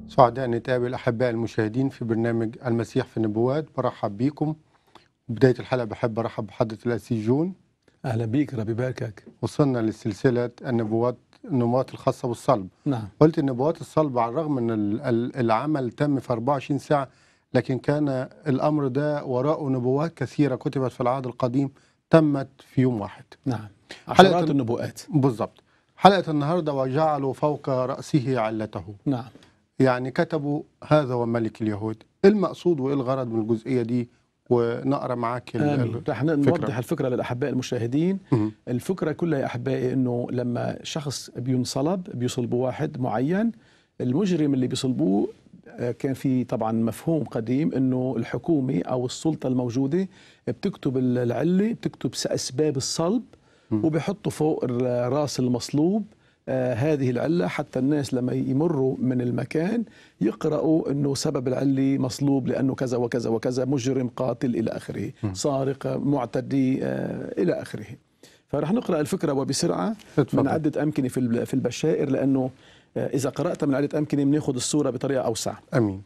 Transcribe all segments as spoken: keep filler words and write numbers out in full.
سعداء نتقابل أحباء المشاهدين في برنامج المسيح في النبوات. برحب بيكم. بداية الحلقة بحب أرحب بحضرة الأسيس جون. أهلا بيك، ربي يباركك. وصلنا لسلسلة النبوات النبوات الخاصة بالصلب. نعم. قلت النبوات الصلب على الرغم من العمل تم في أربعة وعشرين ساعة، لكن كان الأمر ده وراءه نبوات كثيرة كتبت في العهد القديم تمت في يوم واحد. نعم، عشرات النبوءات. بالضبط. حلقة النهاردة وجعلوا فوق رأسه علته. نعم. يعني كتبوا هذا هو ملك اليهود. إيه المقصود وإيه الغرض من الجزئية دي؟ ونقرأ معاك آمين. رح نوضح الفكرة للأحباء المشاهدين. م- الفكرة كلها يا أحبائي أنه لما شخص بينصلب بيصلبوا واحد معين، المجرم اللي بيصلبوه كان في طبعا مفهوم قديم أنه الحكومة أو السلطة الموجودة بتكتب العلة، بتكتب أسباب الصلب وبيحطوا فوق راس المصلوب آه هذه العلة، حتى الناس لما يمروا من المكان يقرأوا أنه سبب العلة مصلوب لأنه كذا وكذا وكذا، مجرم قاتل إلى آخره، سارق معتدي آه إلى آخره. فرح نقرأ الفكرة وبسرعة من عدة أمكنة في البشائر، لأنه آه إذا قرأت من عدة أمكنة بناخذ الصورة بطريقة أوسع. أمين.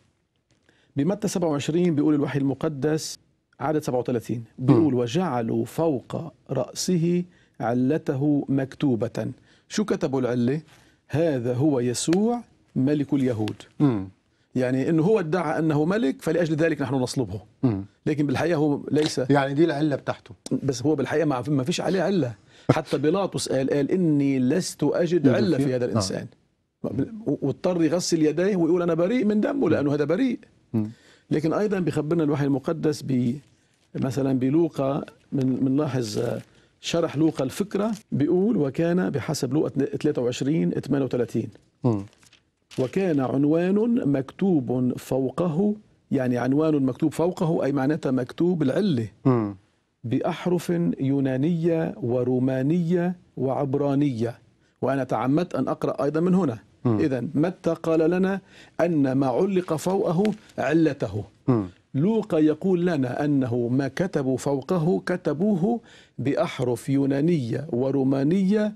بمتى سبعة وعشرين بيقول الوحي المقدس عدد سبعة وثلاثين بيقول: وجعلوا فوق رأسه علته مكتوبة. شو كتبوا العلة؟ هذا هو يسوع ملك اليهود. م. يعني انه هو ادعى انه ملك، فلأجل ذلك نحن نصلبه. م. لكن بالحقيقة هو ليس، يعني دي العلة بتاعته، بس هو بالحقيقة ما فيش عليه علة. حتى بيلاطس قال قال إني لست أجد علة في هذا الإنسان. آه. واضطر يغسل يديه ويقول أنا بريء من دمه لأنه هذا بريء. م. لكن أيضا بيخبرنا الوحي المقدس ب مثلا بلوقا، من بنلاحظ شرح لوقا الفكرة، بيقول: وكان بحسب لوقا ثلاثة وعشرين ثمانية وثلاثين م. وكان عنوان مكتوب فوقه، يعني عنوان مكتوب فوقه أي معناتها مكتوب العلة م. بأحرف يونانية ورومانية وعبرانية. وأنا تعمدت أن أقرأ أيضا من هنا. إذن متى قال لنا أن ما علق فوقه علته. م. لوقا يقول لنا أنه ما كتبوا فوقه كتبوه بأحرف يونانية ورومانية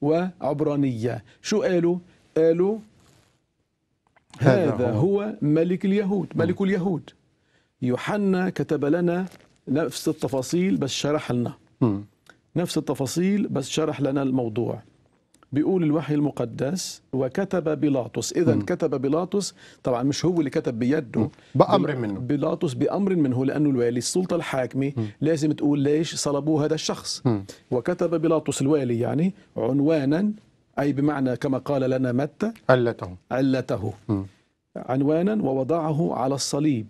وعبرانية. شو قالوا؟ قالوا هذا هو ملك اليهود، ملك اليهود. يوحنا كتب لنا نفس التفاصيل بس شرح لنا نفس التفاصيل بس شرح لنا الموضوع. بيقول الوحي المقدس: وكتب بيلاطس. إذا كتب بيلاطس، طبعا مش هو اللي كتب بيده، بأمر منه. بيلاطس بأمر منه، لأنه الوالي السلطة الحاكمة م. لازم تقول ليش صلبوا هذا الشخص. م. وكتب بيلاطس الوالي يعني عنوانا، أي بمعنى كما قال لنا متى علته علته م. عنوانا ووضعه على الصليب.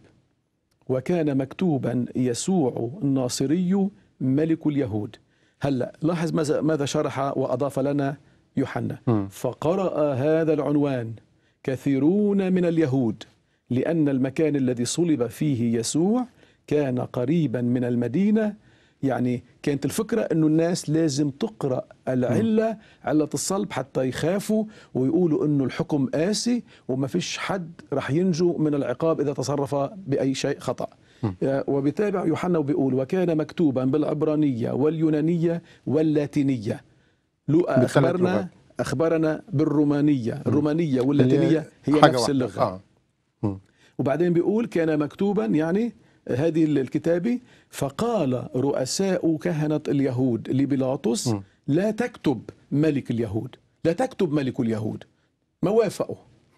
وكان مكتوبا يسوع الناصري ملك اليهود. هلا لاحظ ماذا ماذا شرح وأضاف لنا يوحنا. م. فقرأ هذا العنوان كثيرون من اليهود، لأن المكان الذي صلب فيه يسوع كان قريبا من المدينة. يعني كانت الفكرة أنه الناس لازم تقرأ العلة، علة الصلب، حتى يخافوا ويقولوا أنه الحكم قاسي وما فيش حد رح ينجو من العقاب إذا تصرف بأي شيء خطأ. وبتابع يوحنا وبيقول: وكان مكتوبا بالعبرانية واليونانية واللاتينية. لوقا أخبرنا أخبرنا بالرومانية. الرومانية واللاتينية هي نفس اللغة. آه. وبعدين بيقول كان مكتوبا، يعني هذه الكتابة. فقال رؤساء كهنة اليهود لبيلاطس: لا تكتب ملك اليهود، لا تكتب ملك اليهود. ما وافقوا.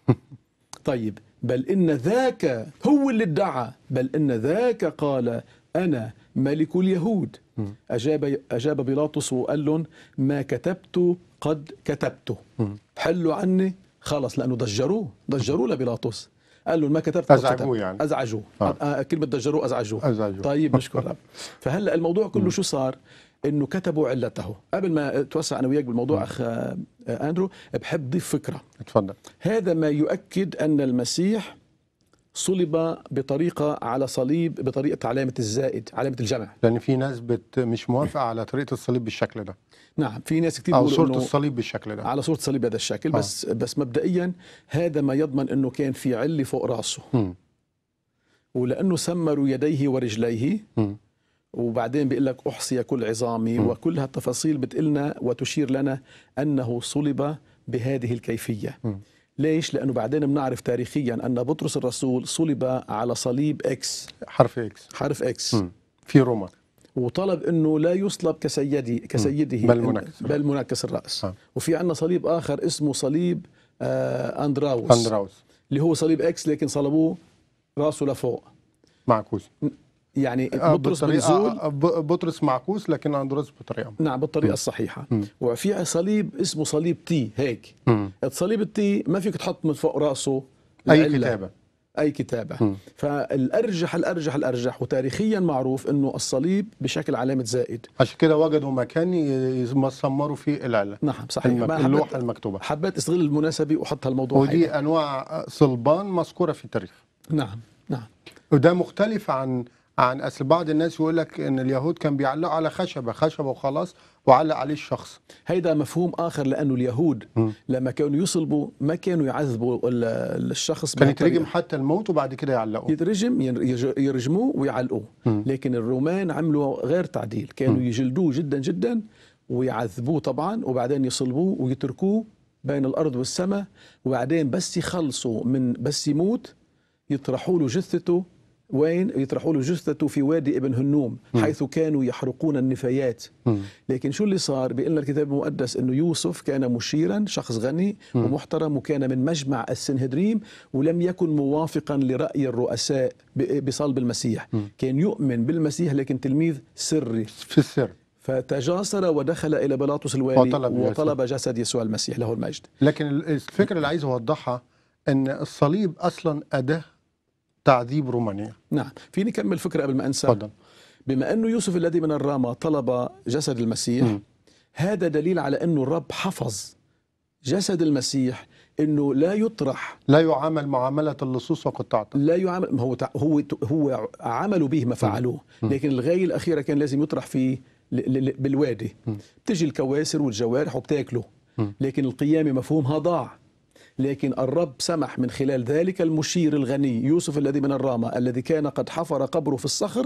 طيب، بل إن ذاك هو اللي ادعى، بل إن ذاك قال أنا ملك اليهود. أجاب أجاب بيلاطس وقال لهم: ما كتبت قد كتبته، حلوا عني خلص، لأنه ضجروه ضجروه لبيلاطس. قال له: ما كتبت أزعجوه، يعني أزعجوه. آه. كلمة ضجروه أزعجوه. أزعجوه. طيب، نشكر رب. فهلأ الموضوع كله شو صار؟ إنه كتبوا علته. قبل ما توسع أنا وياك بالموضوع أخ أندرو، بحب ضيف فكرة. اتفضل. هذا ما يؤكد أن المسيح صلب بطريقة على صليب بطريقة علامة الزائد، علامة الجمع. لأن في ناس بت مش موافقة على طريقة الصليب بالشكل ده. نعم، في ناس كتير أو صورة الصليب بالشكل ده، على صورة الصليب بهذا الشكل. آه. بس بس مبدئيا هذا ما يضمن أنه كان في علة فوق رأسه. م. ولأنه سمروا يديه ورجليه. م. وبعدين بيقول لك أحصي كل عظامي. م. وكل هالتفاصيل بتقلنا وتشير لنا أنه صلب بهذه الكيفية. م. ليش؟ لأنه بعدين بنعرف تاريخيا أن بطرس الرسول صلب على صليب إكس، حرف إكس، حرف إكس، مم. في روما، وطلب أنه لا يصلب كسيدي كسيده بل منكس بل منكس الرأس. آه. وفي عندنا صليب آخر اسمه صليب آه أندراوس أندراوس، اللي هو صليب إكس لكن صلبوه راسه لفوق. معكوس، يعني آه بطرس بالطريقة- بنزول، آه ب- بطرس معكوس لكن أندراوس بطريقة. نعم بالطريقة م. الصحيحة. م. وفي صليب اسمه صليب تي هيك. م. الصليب التي ما فيك تحط من فوق راسه أي العلة. كتابة. أي كتابة. م. فالأرجح الأرجح الأرجح وتاريخيا معروف أنه الصليب بشكل علامة زائد. عشان كده وجدوا مكان يسمروا فيه العلة. نعم صحيح. المك... ما اللوحة حبيت المكتوبة. حبيت استغل المناسبة وحط هالموضوع. ودي هيدا. أنواع صلبان مذكورة في التاريخ. نعم نعم. وده مختلف عن عن أصل بعض الناس يقول لك إن اليهود كان بيعلقوا على خشبة خشبة وخلاص وعلق عليه الشخص. هيدا مفهوم آخر لأنه اليهود م. لما كانوا يصلبوا ما كانوا يعذبوا ال- الشخص كان بهالطريقة. يترجم حتى الموت وبعد كده يعلقوا. يترجم يرج- يرجموه ويعلقوه. م. لكن الرومان عملوا غير تعديل، كانوا م. يجلدوه جدا جدا ويعذبوه طبعا وبعدين يصلبوه ويتركوه بين الأرض والسماء، وبعدين بس يخلصوا من بس يموت يطرحوا له جثته. وين يطرحوا له جثته؟ في وادي ابن هنوم حيث كانوا يحرقون النفايات. م. لكن شو اللي صار؟ بيقول لنا الكتاب المقدس انه يوسف كان مشيرا، شخص غني م. ومحترم، وكان من مجمع السنهدريم، ولم يكن موافقا لرأي الرؤساء ب- بصلب المسيح. م. كان يؤمن بالمسيح لكن تلميذ سري، في السر. فتجاسر ودخل الى بيلاطس الوالي وطلب جسد. وطلب جسد يسوع المسيح له المجد. لكن الفكرة اللي عايز أوضحها إن الصليب أصلا أداة تعذيب رومانية. نعم. فيني كمل فكرة قبل ما انسى؟ تفضل. بما انه يوسف الذي من الرامة طلب جسد المسيح، م. هذا دليل على انه الرب حفظ جسد المسيح، انه لا يطرح، لا يعامل معاملة اللصوص وقطاعة. لا يعامل. هو تع- هو هو عملوا به ما فعلوه، لكن الغاية الأخيرة كان لازم يطرح في ل- ل- بالوادي. بتجي الكواسر والجوارح وبتاكله، لكن القيامة مفهومها ضاع. لكن الرب سمح من خلال ذلك المشير الغني يوسف الذي من الرامة الذي كان قد حفر قبره في الصخر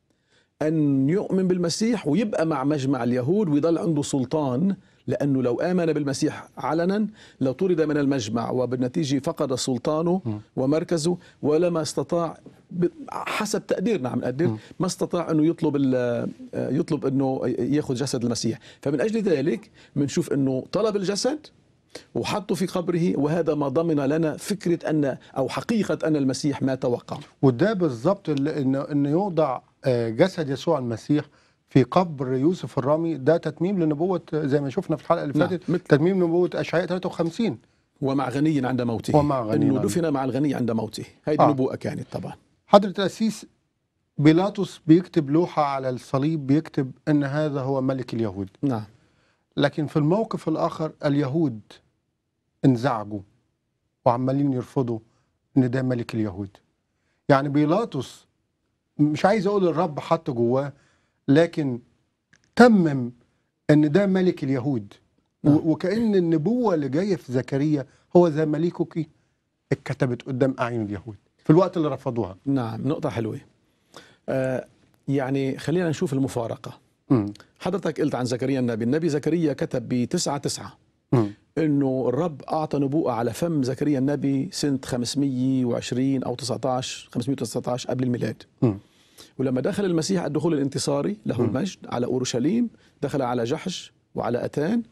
أن يؤمن بالمسيح ويبقى مع مجمع اليهود ويضل عنده سلطان، لأنه لو آمن بالمسيح علنا لطرد من المجمع وبالنتيجة فقد سلطانه ومركزه، ولما استطاع ب- حسب تقديرنا عم نقدر ما استطاع أنه يطلب ال- يطلب أنه يأخذ جسد المسيح. فمن أجل ذلك بنشوف أنه طلب الجسد وحطه في قبره، وهذا ما ضمن لنا فكرة أن أو حقيقة أن المسيح مات وقام. وده بالظبط اللي- إنه إنه يوضع آه، جسد يسوع المسيح في قبر يوسف الرامي، ده تتميم لنبوة زي ما شفنا في الحلقة اللي نعم، فاتت، مثل- تتميم نبوة أشعياء ثلاثة وخمسين. ومع غني عند موته. ومع غني انه عند- دفن مع الغني عند موته. هيدي آه. نبوءة كانت طبعا. حضرة الأسيس، بيلاطس بيكتب لوحة على الصليب بيكتب أن هذا هو ملك اليهود، نعم لكن في الموقف الآخر اليهود انزعجوا وعمالين يرفضوا أن ده ملك اليهود. يعني بيلاطس مش عايز أقول الرب حط جواه، لكن تمم أن ده ملك اليهود. نعم. و- وكأن النبوة اللي جاية في زكريا هو ذا ملكك اتكتبت قدام أعين اليهود في الوقت اللي رفضوها. نعم نقطة حلوة. آه يعني خلينا نشوف المفارقة. مم. حضرتك قلت عن زكريا النبي، النبي زكريا كتب بتسعة تسعة مم. انه الرب اعطى نبوءة على فم زكريا النبي سنة خمسمية وعشرين او تسعة عشر خمسمية وتسعة عشر قبل الميلاد. مم. ولما دخل المسيح الدخول الانتصاري له المجد على اورشليم، دخل على جحش وعلى اتان.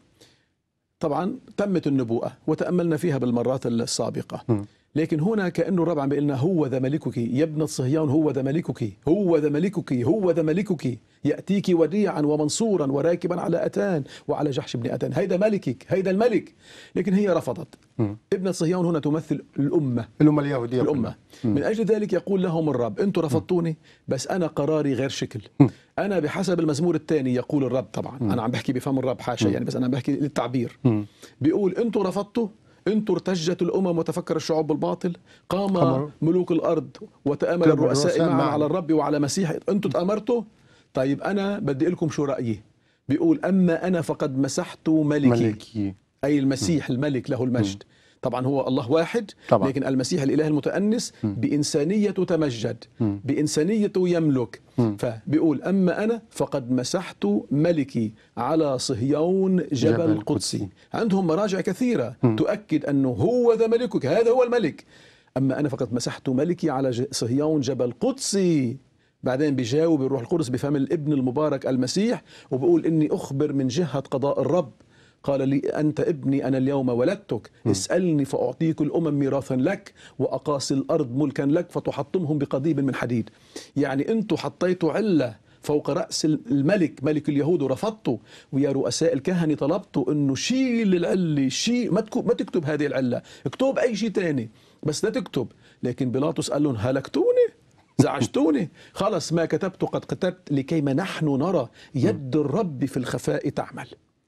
طبعا تمت النبوءة وتأملنا فيها بالمرات السابقة. مم. لكن هنا كأنه الرب عم بيقول لنا هو ذا ملكك يا ابنة صهيون، هو ذا ملكك، هو ذا ملكك، هو ذا ملكك، يأتيك وديعا ومنصورا وراكبا على أتان وعلى جحش بن أتان. هيدا ملكك، هيدا الملك. لكن هي رفضت. مم. ابنة صهيون هنا تمثل الأمة، الأمة اليهودية الأمة. كلها. مم. من أجل ذلك يقول لهم الرب أنتم رفضتوني، بس أنا قراري غير شكل. مم. أنا بحسب المزمور الثاني يقول الرب، طبعا مم. أنا عم بحكي بفم الرب حاشا يعني، بس أنا عم بحكي للتعبير. مم. بيقول أنتم رفضتوا، أنتم ارتجت الأمم وتفكر الشعوب بالباطل، قام قام ملوك الأرض وتآمر تآمر الرؤساء الرؤساء معا معا. على الرب وعلى مسيح. أنتم تآمرتوا. طيب أنا بدي لكم شو رأيي. بيقول أما أنا فقد مسحت ملكي، ملكي. أي المسيح الملك له المجد. طبعا هو الله واحد طبعا. لكن المسيح الإله المتأنس م. بإنسانيته تمجد، م. بإنسانيته يملك. م. فبيقول أما أنا فقد مسحت ملكي على صهيون جبل, جبل قدسي. قدسي. عندهم مراجع كثيرة م. تؤكد أنه هو ذا ملكك، هذا هو الملك. أما أنا فقد مسحت ملكي على صهيون جبل قدسي. بعدين بيجاوب الروح القدس بفم الابن المبارك المسيح وبيقول إني أخبر من جهة قضاء الرب، قال لي أنت ابني أنا اليوم ولدتك، اسألني فأعطيك الأمم ميراثا لك وأقاصي الأرض ملكا لك فتحطمهم بقضيب من حديد. يعني أنتم حطيتوا علة فوق رأس الملك ملك اليهود ورفضتوا، ويا رؤساء الكهنة طلبتوا أنه شيل العلة، شيل ما تكتب, ما تكتب هذه العلة، اكتب أي شيء تاني بس لا تكتب. لكن بيلاطس قال لهم هلكتوني، زعجتوني، خلص ما كتبت قد كتبت لكيما نحن نرى يد الرب في الخفاء تعمل.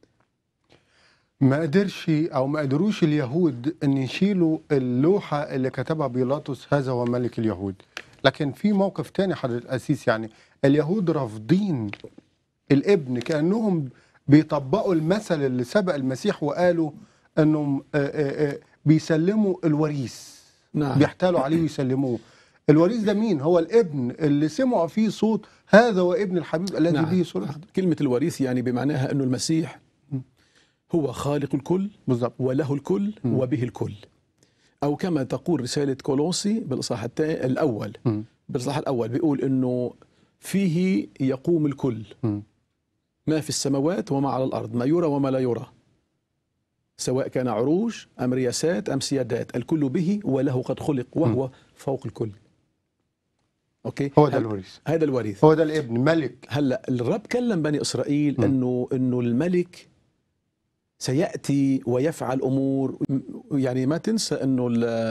ما قدرش او ما قدروش اليهود ان يشيلوا اللوحه اللي كتبها بيلاطس هذا هو ملك اليهود. لكن في موقف تاني حضرة القسيس، يعني اليهود رافضين الابن كانهم بيطبقوا المثل اللي سبق المسيح وقالوا انهم بيسلموا الوريث. نعم. بيحتالوا عليه ويسلموه. الوريث ده مين؟ هو الابن اللي سمعوا فيه صوت هذا هو ابن الحبيب الذي نعم. به سررت. كلمة الوريث يعني بمعناها أنه المسيح هو خالق الكل بالضبط. وله الكل م. وبه الكل، أو كما تقول رسالة كولوسي بالإصحاح الأول م. بالإصحاح الأول بيقول أنه فيه يقوم الكل م. ما في السماوات وما على الأرض، ما يرى وما لا يرى، سواء كان عروش أم رياسات أم سيادات، الكل به وله قد خلق وهو م. فوق الكل. أوكي؟ هو ده الوريث، هذا الوريث، هو ده الابن ملك. هلا الرب كلم بني إسرائيل م. أنه أنه الملك سيأتي ويفعل أمور. يعني ما تنسى أنه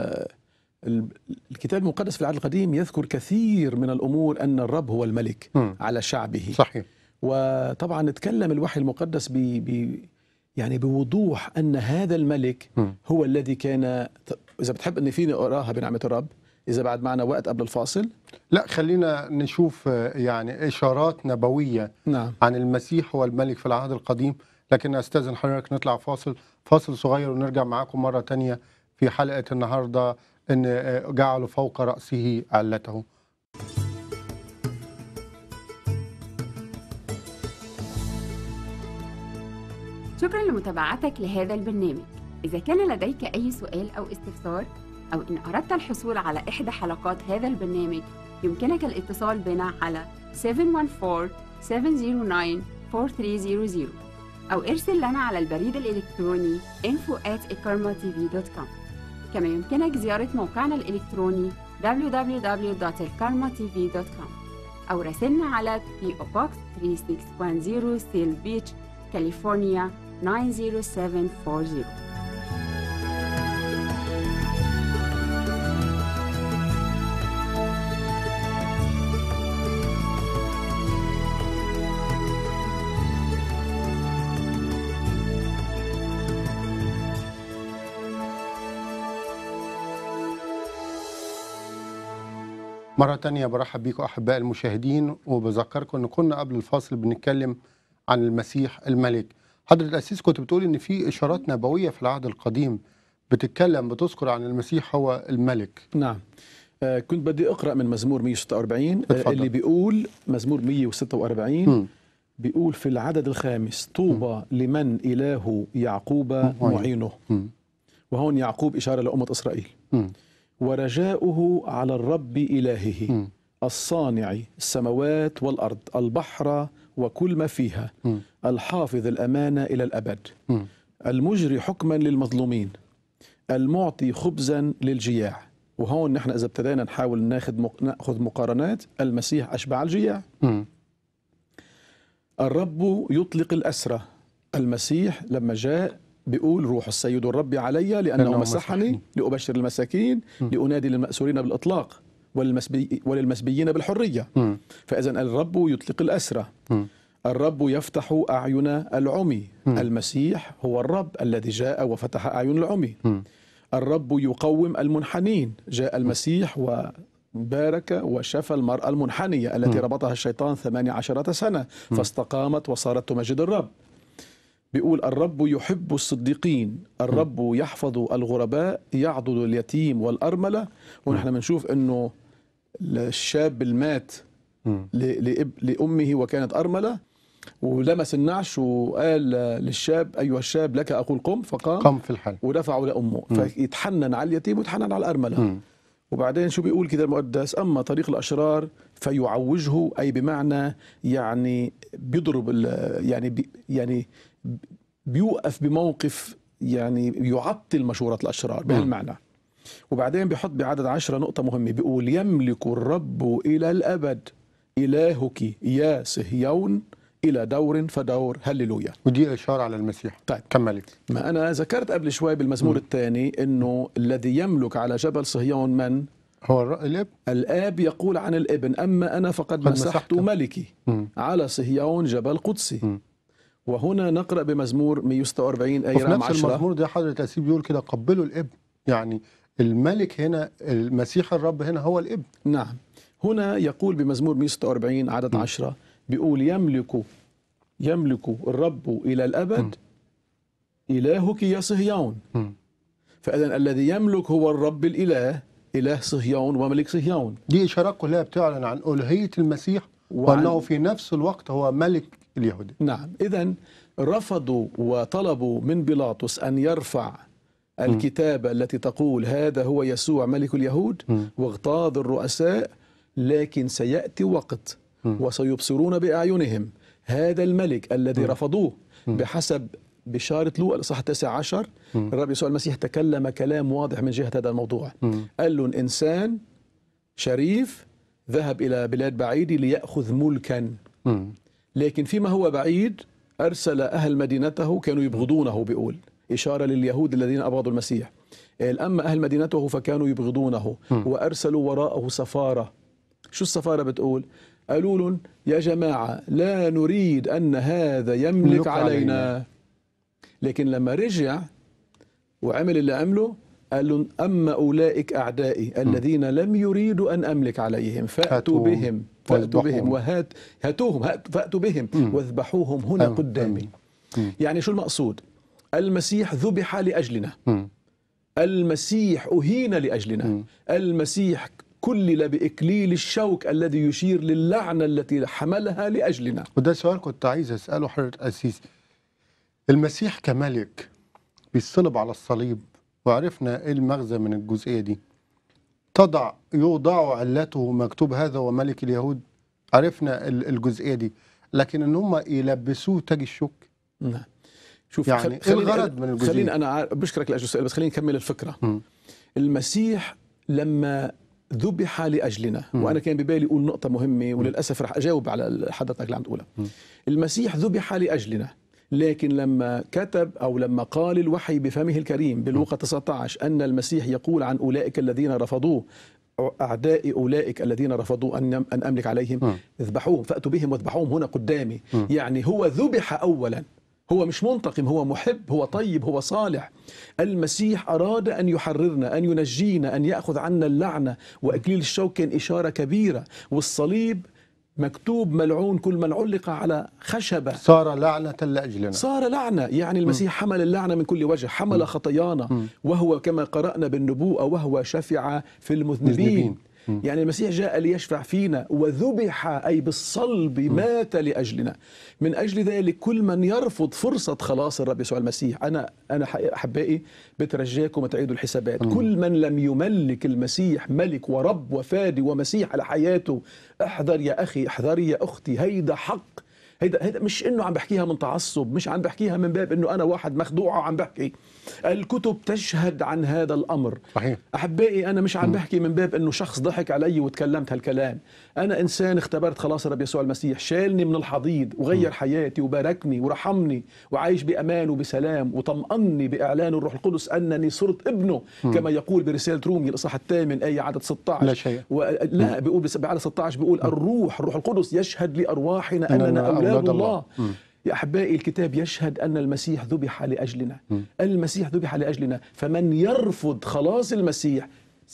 الكتاب المقدس في العهد القديم يذكر كثير من الأمور أن الرب هو الملك م. على شعبه. صحيح. وطبعا نتكلم الوحي المقدس ب ب يعني بوضوح أن هذا الملك م. هو الذي كان. إذا بتحب أن فيني أقراها بنعمة الرب، إذا بعد معنا وقت قبل الفاصل. لا خلينا نشوف يعني إشارات نبوية نعم. عن المسيح هو الملك في العهد القديم. لكن أستاذن حضرتك نطلع فاصل فاصل صغير ونرجع معاكم مرة تانية في حلقة النهاردة إن جعلوا فوق رأسه علته. شكرا لمتابعتك لهذا البرنامج. إذا كان لديك أي سؤال أو استفسار أو إن أردت الحصول على إحدى حلقات هذا البرنامج يمكنك الاتصال بنا على سبعة واحد أربعة سبعة صفر تسعة أربعة ثلاثة صفر صفر أو ارسل لنا على البريد الإلكتروني info at ikarma t v dot com. كما يمكنك زيارة موقعنا الإلكتروني دبليو دبليو دبليو دوت الكارما تي في دوت كوم أو راسلنا على بي أو Box ثلاثة ستة واحد صفر سيل بيتش كاليفورنيا تسعة صفر سبعة أربعة صفر. مرة تانية برحب بيكم أحباء المشاهدين، وبذكركم أن كنا قبل الفاصل بنتكلم عن المسيح الملك. حضرة القسيس كنت بتقول أن في إشارات نبوية في العهد القديم بتتكلم بتذكر عن المسيح هو الملك. نعم. آه كنت بدي أقرأ من مزمور مئة وستة وأربعين آه اللي بيقول مزمور مئة وستة وأربعين م. بيقول في العدد الخامس طوبى م. لمن إله يعقوب م. معينه م. وهون يعقوب إشارة لأمة إسرائيل. م. ورجاؤه على الرب إلهه م. الصانع السماوات والأرض البحر وكل ما فيها م. الحافظ الأمانة إلى الأبد م. المجري حكما للمظلومين المعطي خبزا للجياع. وهون نحن إذا ابتدينا نحاول ناخذ ناخذ مقارنات، المسيح أشبع الجياع. م. الرب يطلق الأسرى. المسيح لما جاء بيقول روح السيد الرب علي لأنه مسحني لأبشر المساكين م. لأنادي للمأسورين بالإطلاق وللمسبي وللمسبيين بالحرية. م. فإذا الرب يطلق الأسرى. م. الرب يفتح أعين العمي. م. المسيح هو الرب الذي جاء وفتح أعين العمي. م. الرب يقوم المنحنين. جاء المسيح وبارك وشفى المرأة المنحنية التي م. ربطها الشيطان ثمانية عشرة سنة فاستقامت وصارت تمجد الرب. بيقول الرب يحب الصديقين، الرب يحفظ الغرباء، يعضد اليتيم والأرملة. ونحن بنشوف أنه الشاب المات مم. ل- لأب- لأمه وكانت أرملة، ولمس النعش وقال للشاب أيها الشاب لك أقول قم، فقام قم في الحال. ودفعه لأمه. مم. فيتحنن على اليتيم ويتحنن على الأرملة. مم. وبعدين شو بيقول كده المقدس؟ أما طريق الأشرار فيعوجه، أي بمعنى يعني بيضرب ال- يعني بي يعني بيوقف بموقف يعني يعطل مشورة الأشرار بهالمعنى. وبعدين بيحط بعدد عشرة نقطة مهمة، بيقول يملك الرب إلى الأبد، إلهك يا صهيون إلى دور فدور. هللويا. ودي إشارة على المسيح طيب، كملي. ما أنا ذكرت قبل شوي بالمزمور مم. الثاني أنه الذي يملك على جبل صهيون من؟ هو الر- الاب. الآب يقول عن الابن أما أنا فقد قد مسحت مسحت. ملكي مم. على صهيون جبل قدسي. مم. وهنا نقرأ بمزمور مئة وستة وأربعين آية وفي رقم نفس عشرة. المزمور ده حضرة الأسيب بيقول كده قبلوا الابن، يعني الملك هنا المسيح الرب هنا هو الابن. نعم، هنا يقول بمزمور مئة وستة وأربعين عدد م. عشرة، بيقول يملك يملك الرب إلى الأبد، م. إلهك يا صهيون. م. فإذا الذي يملك هو الرب الإله، إله صهيون وملك صهيون. دي إشارات كلها بتعلن عن ألوهية المسيح وعن- وأنه في نفس الوقت هو ملك اليهود. نعم، إذا رفضوا وطلبوا من بيلاطس أن يرفع الكتابة التي تقول هذا هو يسوع ملك اليهود، م. واغتاظ الرؤساء، لكن سيأتي وقت م. وسيبصرون بأعينهم هذا الملك الذي م. رفضوه. م. بحسب بشارة لوقا الإصحاح التاسع عشر، م. الرب يسوع المسيح تكلم كلام واضح من جهة هذا الموضوع. م. قال لهم إنسان شريف ذهب إلى بلاد بعيدة ليأخذ ملكا، م. لكن فيما هو بعيد أرسل أهل مدينته كانوا يبغضونه، بيقول إشارة لليهود الذين أبغضوا المسيح. أما أهل مدينته فكانوا يبغضونه م. وأرسلوا وراءه سفارة. شو السفارة بتقول؟ قالوا لهم يا جماعة لا نريد أن هذا يملك يملك علينا. علينا. لكن لما رجع وعمل اللي عمله قال لهم أما أولئك أعدائي الذين لم يريدوا أن أملك عليهم فأتوا هاتوهم بهم فأتوا واذبحوهم. بهم وهات هاتوهم هات فأتوا بهم مم. واذبحوهم هنا أم- قدامي. مم. يعني شو المقصود؟ المسيح ذبح لأجلنا، م. المسيح أهين لأجلنا، مم. المسيح كلل بإكليل الشوك الذي يشير للعنة التي حملها لأجلنا. وده سؤال كنت عايز أسأله حضرة أسيس. المسيح كملك بيصلب على الصليب، وعرفنا إيه المغزى من الجزئية دي. تضع يوضع علته مكتوب هذا وملك اليهود، عرفنا ال- الجزئية دي. لكن إن هم يلبسوه تاج الشوك، نعم. شوف، يعني خل- إيه خليني- الغرض من الجزئية؟ خليني أنا عار- بشكرك لأجل السؤال، بس خليني نكمل الفكرة. م. المسيح لما ذبح لأجلنا، م. وأنا كان ببالي أقول نقطة مهمة وللأسف رح أجاوب على حضرتك اللي عم تقولها. م. المسيح ذبح لأجلنا، لكن لما كتب أو لما قال الوحي بفمه الكريم بلوقا تسعة عشر أن المسيح يقول عن أولئك الذين رفضوه، أعداء أولئك الذين رفضوا أن أن أملك عليهم، م. اذبحوهم فأتوا بهم واذبحوهم هنا قدامي. م. يعني هو ذبح أولا، هو مش منتقم، هو محب، هو طيب، هو صالح. المسيح أراد أن يحررنا، أن ينجينا، أن يأخذ عنا اللعنة، وإكليل الشوك كان إشارة كبيرة، والصليب مكتوب ملعون كل من علق على خشبة. صار لعنة لأجلنا. صار لعنة، يعني المسيح حمل اللعنة من كل وجه، حمل خطايانا، وهو كما قرأنا بالنبوءة وهو شفع في المذنبين. مذنبين. يعني المسيح جاء ليشفع فينا، وذبح أي بالصلب مات لأجلنا. من أجل ذلك كل من يرفض فرصة خلاص الرب يسوع المسيح، أنا أنا أحبائي بترجاكم تعيدوا الحسابات. مم. كل من لم يملك المسيح ملك ورب وفادي ومسيح على حياته، احذر يا أخي، احذري يا أختي، هيدا حق. هيدا هيدا مش انه عم بحكيها من تعصب، مش عم بحكيها من باب انه انا واحد مخدوع وعم بحكي. الكتب تشهد عن هذا الامر. صحيح. احبائي، انا مش عم بحكي من باب انه شخص ضحك علي وتكلمت هالكلام. انا انسان اختبرت خلاص الرب يسوع المسيح، شالني من الحضيض وغير حياتي وباركني ورحمني وعايش بامان وبسلام، وطمأني باعلان الروح القدس انني صرت ابنه، كما يقول برساله رومي الاصحاح الثامن ايه عدد ستة عشر. لا شيء. لا بيقول بعدد ستة عشر بيقول الروح الروح القدس يشهد لارواحنا إننا اننا اولاد أولاد الله, الله. الله. يا أحبائي، الكتاب يشهد أن المسيح ذبح لأجلنا. م. المسيح ذبح لأجلنا، فمن يرفض خلاص المسيح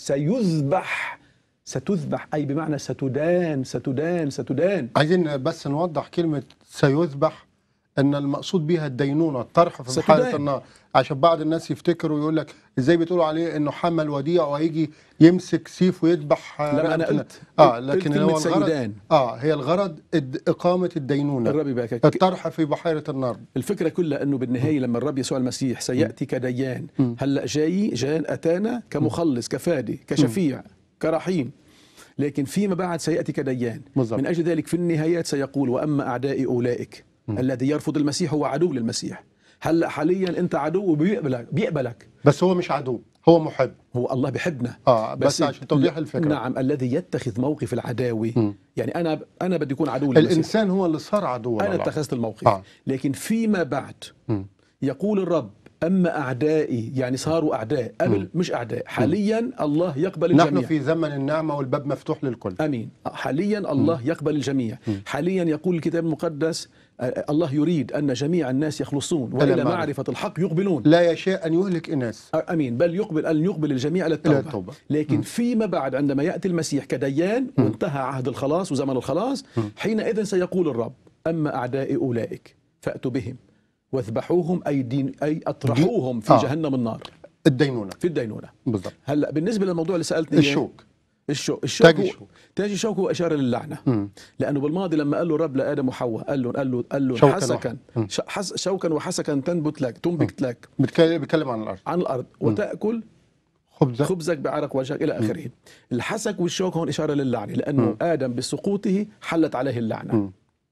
سيذبح، ستذبح أي بمعنى ستدان ستدان ستدان. عايزين بس نوضح كلمة سيذبح. ان المقصود بها الدينونه، الطرح في ستدان. بحيره النار، عشان بعض الناس يفتكروا ويقول لك ازاي بتقولوا عليه انه حمل وديع وهيجي يمسك سيف ويذبح لما انا رقبة قلت اه قلت لكن كلمة هو الغرض سيدان. اه هي الغرض الد- اقامه الدينونه، الرب يبارك. الطرح في بحيره النار. الفكرة كلها أنه بالنهاية لما الرب يسوع المسيح سيأتي كديان، م. هلأ جاي جان أتانا كمخلص كفادي كشفيع كرحيم، لكن فيما بعد سيأتي كديان. بالضبط. من أجل ذلك في النهايات سيقول وأما أعدائي أولئك. م. الذي يرفض المسيح هو عدو للمسيح. هلأ حاليا أنت عدو وبيقبلك بيقبلك. بس هو مش عدو، هو محب. هو الله بحبنا. اه بس, بس عشان توضيح الفكره. نعم، الذي يتخذ موقف العداوي. م. يعني أنا أنا بدي أكون عدو للمسيح. الانسان هو اللي صار عدو أنا لله. اتخذت الموقف. آه. لكن فيما بعد م. يقول الرب أما أعدائي، يعني صاروا أعداء قبل م. مش أعداء. حاليا الله يقبل الجميع. نحن في زمن النعمه والباب مفتوح للكل. أمين. حاليا الله م. يقبل الجميع. م. حاليا يقول الكتاب المقدس الله يريد أن جميع الناس يخلصون وإلى معرفة الحق يقبلون. لا يشاء أن يهلك إناس. أمين. بل يقبل أن يقبل الجميع إلى التوبة. التوبة. لكن م. فيما بعد عندما يأتي المسيح كديان م. وانتهى عهد الخلاص وزمن الخلاص، م. حينئذ سيقول الرب أما أعدائي أولئك فأتوا بهم واذبحوهم، أي دين أي أطرحوهم في آه. جهنم النار. الدينونة. في الدينونة. بالضبط. هلا بالنسبة للموضوع اللي سألتني الشوك. الشوك الشوك تاج هو الشوك. تاج الشوك هو إشارة للعنة. م. لأنه بالماضي لما قال له الرب لآدم وحواء قال له قال له قال له شوكاً حسكا حس شوكا وحسكا تنبت لك تنبت لك. بيتكلم عن الأرض. عن الأرض وتأكل خبزك خبزك بعرق وجهك إلى آخره. الحسك والشوك هون إشارة للعنة، لأنه م. آدم بسقوطه حلت عليه اللعنة. م.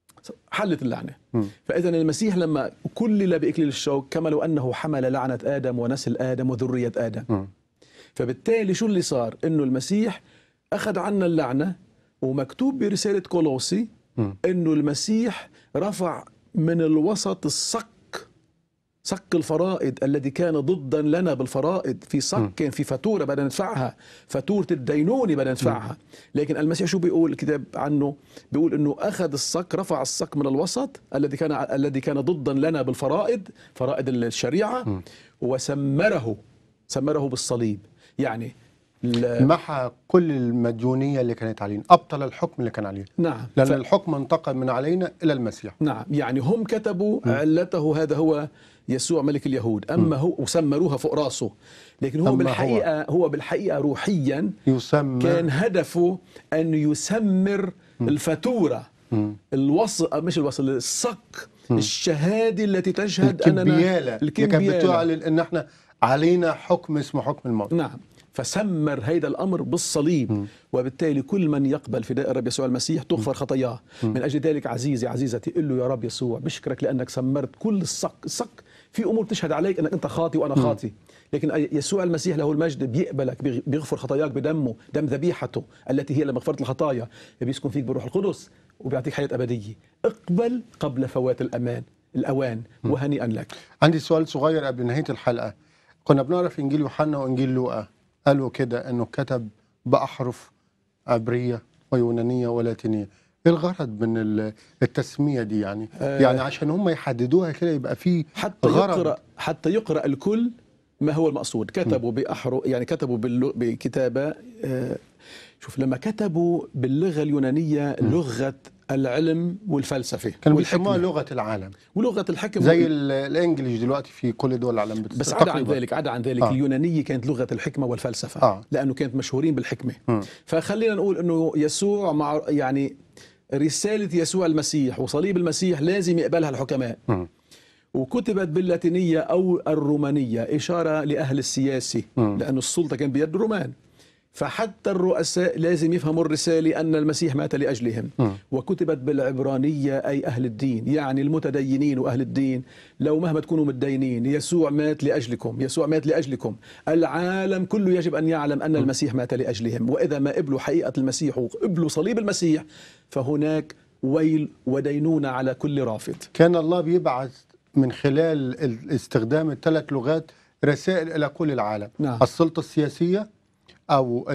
حلت اللعنة. م. فإذا المسيح لما كلل بإكليل الشوك كما لو أنه حمل لعنة آدم ونسل آدم وذرية آدم. م. فبالتالي شو اللي صار؟ إنه المسيح أخذ عنا اللعنة، ومكتوب برسالة كولوسي م. إنه المسيح رفع من الوسط الصك، صك الفرائض الذي كان ضدا لنا بالفرائض. في صك م. كان في فاتورة بدنا ندفعها، فاتورة الدينونة بدنا ندفعها. م. لكن المسيح شو بيقول الكتاب عنه؟ بيقول إنه أخذ الصك، رفع الصك من الوسط الذي كان الذي كان ضدا لنا بالفرائض، فرائض الشريعة، م. وسمره سمره بالصليب. يعني محى كل المديونية اللي كانت علينا، أبطل الحكم اللي كان عليه. نعم. لأن ف... الحكم انتقل من علينا إلى المسيح. نعم. يعني هم كتبوا م. علته هذا هو يسوع ملك اليهود، أما م. هو وسمروها فوق راسه، لكن هو بالحقيقة هو, هو بالحقيقة روحيا يسمر. كان هدفه أن يسمر م. الفاتورة، الوصل مش الوصل الصك، م. الشهادة التي تشهد الكمبيالة. أننا الكمبيالة اللي كانت بتعلن أن احنا علينا حكم اسمه حكم الموت. نعم. فسمر هيدا الأمر بالصليب. م. وبالتالي كل من يقبل فداء الرب يسوع المسيح تغفر خطاياه. م. من أجل ذلك عزيزي عزيزتي قل له يا رب يسوع بشكرك لأنك سمرت كل الصك. الصك في أمور تشهد عليك أنك أنت خاطي وأنا خاطي، لكن يسوع المسيح له المجد بيقبلك، بيغفر خطاياك بدمه، دم ذبيحته التي هي لمغفرة الخطايا، بيسكن فيك بروح القدس وبيعطيك حياة أبدية. اقبل قبل فوات الأمان الأوان، وهنيئا لك. عندي سؤال صغير قبل نهاية الحلقة. كنا بنعرف في إنجيل يوحنا وإنجيل لوقا قالوا كده أنه كتب بأحرف عبرية ويونانية ولاتينية. إيه الغرض من التسمية دي يعني؟ آه يعني عشان هم يحددوها كده يبقى في حتى غرض. يقرأ حتى يقرأ الكل ما هو المقصود. كتبوا بأحرف، يعني كتبوا بكتابة. آه شوف لما كتبوا باللغة اليونانية م. لغة العلم والفلسفة كانوا بيسموها لغة العالم ولغة الحكم، زي الانجليش دلوقتي في كل دول العالم. بس عدا عن ذلك عدا عن ذلك آه. اليونانية كانت لغة الحكمة والفلسفة آه. لأنه كانت مشهورين بالحكمة. م. فخلينا نقول أنه يسوع مع يعني رسالة يسوع المسيح وصليب المسيح لازم يقبلها الحكماء. م. وكتبت باللاتينية أو الرومانية إشارة لأهل السياسة، م. لأن السلطة كانت بيد الرومان، فحتى الرؤساء لازم يفهموا الرسالة أن المسيح مات لأجلهم. م. وكتبت بالعبرانية أي أهل الدين، يعني المتدينين وأهل الدين. لو مهما تكونوا متدينين يسوع مات لأجلكم، يسوع مات لأجلكم. العالم كله يجب أن يعلم أن المسيح مات لأجلهم، وإذا ما قبلوا حقيقة المسيح وقبلوا صليب المسيح فهناك ويل ودينونة على كل رافض. كان الله بيبعث من خلال استخدام الثلاث لغات رسائل إلى كل العالم. نعم. السلطة السياسية أو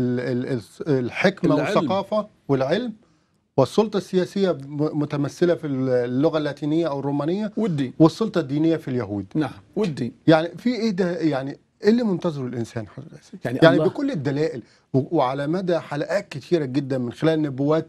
الحكمة العلم. والثقافة والعلم، والسلطة السياسية متمثلة في اللغة اللاتينية أو الرومانية، والدين، والسلطة الدينية في اليهود. نعم والدين. يعني في إيه ده؟ يعني إيه اللي منتظره الإنسان حضرتك؟ يعني, يعني بكل الدلائل وعلى مدى حلقات كثيرة جدا من خلال نبوات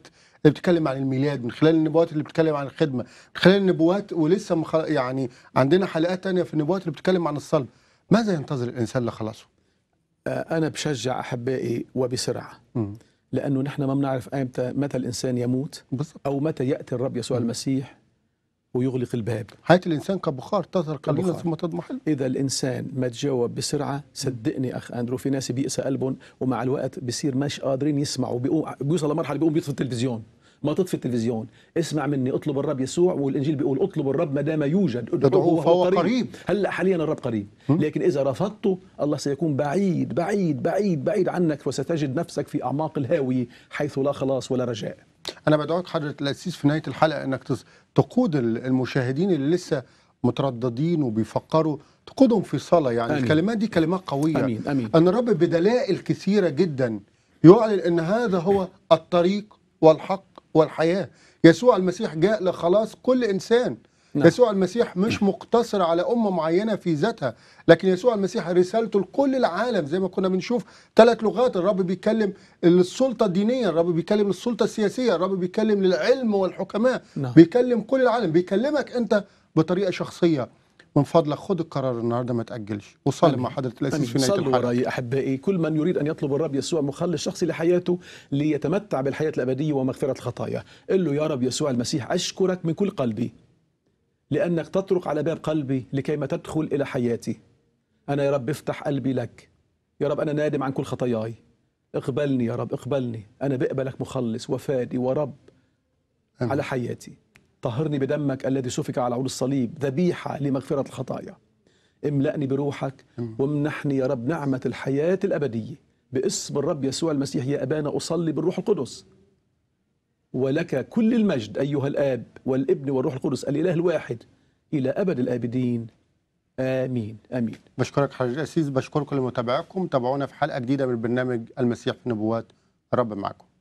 بتتكلم عن الميلاد، من خلال النبوات اللي بتتكلم عن الخدمة، من خلال النبوات ولسه مخ... يعني عندنا حلقات تانية في النبوات اللي بتتكلم عن الصلب. ماذا ينتظر الإنسان لخلاصه؟ آه، أنا بشجع أحبائي وبسرعة، مم. لأنه نحن ما بنعرف أمتى متى الإنسان يموت بالضبط. أو متى يأتي الرب يسوع مم. المسيح ويغلق الباب. حياة الإنسان كبخار تظهر قليلا كبخار. ثم تضمحل. إذا الإنسان ما تجاوب بسرعة، صدقني أخ أندرو، في ناس بيئسى قلبهم ومع الوقت بصير مش قادرين يسمعوا، بيقوم بيوصل لمرحلة بيقوم بيطفي التلفزيون. ما تطفي التلفزيون، اسمع مني، اطلب الرب يسوع، والإنجيل بيقول اطلب الرب ما دام يوجد، ادعوه فهو قريب. قريب. هلا حاليا الرب قريب، لكن إذا رفضته الله سيكون بعيد بعيد بعيد بعيد عنك، وستجد نفسك في أعماق الهاوية حيث لا خلاص ولا رجاء. أنا بدعوك حضرة الأسيس في نهاية الحلقة أنك تقود المشاهدين اللي لسه مترددين وبيفكروا، تقودهم في صلاة. يعني آمين. الكلمات دي كلمات قوية. أمين أمين. أن الرب بدلائل كثيرة جدا يعلن أن هذا هو الطريق والحق والحياة. يسوع المسيح جاء لخلاص كل إنسان. نعم. يسوع المسيح مش مقتصر على أمة معينة في ذاتها، لكن يسوع المسيح رسالته لكل العالم. زي ما كنا بنشوف ثلاث لغات، الرب بيتكلم للسلطة الدينية، الرب بيتكلم للسلطة السياسية، الرب بيتكلم للعلم والحكماء. نعم. بيكلم كل العالم، بيكلمك أنت بطريقة شخصية. من فضلك خد القرار النهارده، ما تأجلش، وصلي مع حضرة الأسيس في نهاية صلوا الحلقة. وراي أحبائي، كل من يريد أن يطلب الرب يسوع مخلص شخصي لحياته ليتمتع بالحياة الأبدية ومغفرة الخطايا، قل له يا رب يسوع المسيح أشكرك من كل قلبي لأنك تطرق على باب قلبي لكي ما تدخل إلى حياتي. أنا يا رب افتح قلبي لك، يا رب أنا نادم عن كل خطاياي، اقبلني يا رب اقبلني، أنا بقبلك مخلص وفادي ورب أمين. على حياتي. طهرني بدمك الذي سفك على عود الصليب ذبيحة لمغفرة الخطايا. املأني بروحك وامنحني يا رب نعمة الحياة الأبدية باسم الرب يسوع المسيح. يا أبانا أصلي بالروح القدس، ولك كل المجد أيها الآب والابن والروح القدس الإله الواحد إلى أبد الآبدين. آمين آمين. بشكرك حضرة الأسيس، بشكركم لمتابعتكم. تابعونا في حلقة جديدة من برنامج المسيح في النبوات. الرب معكم.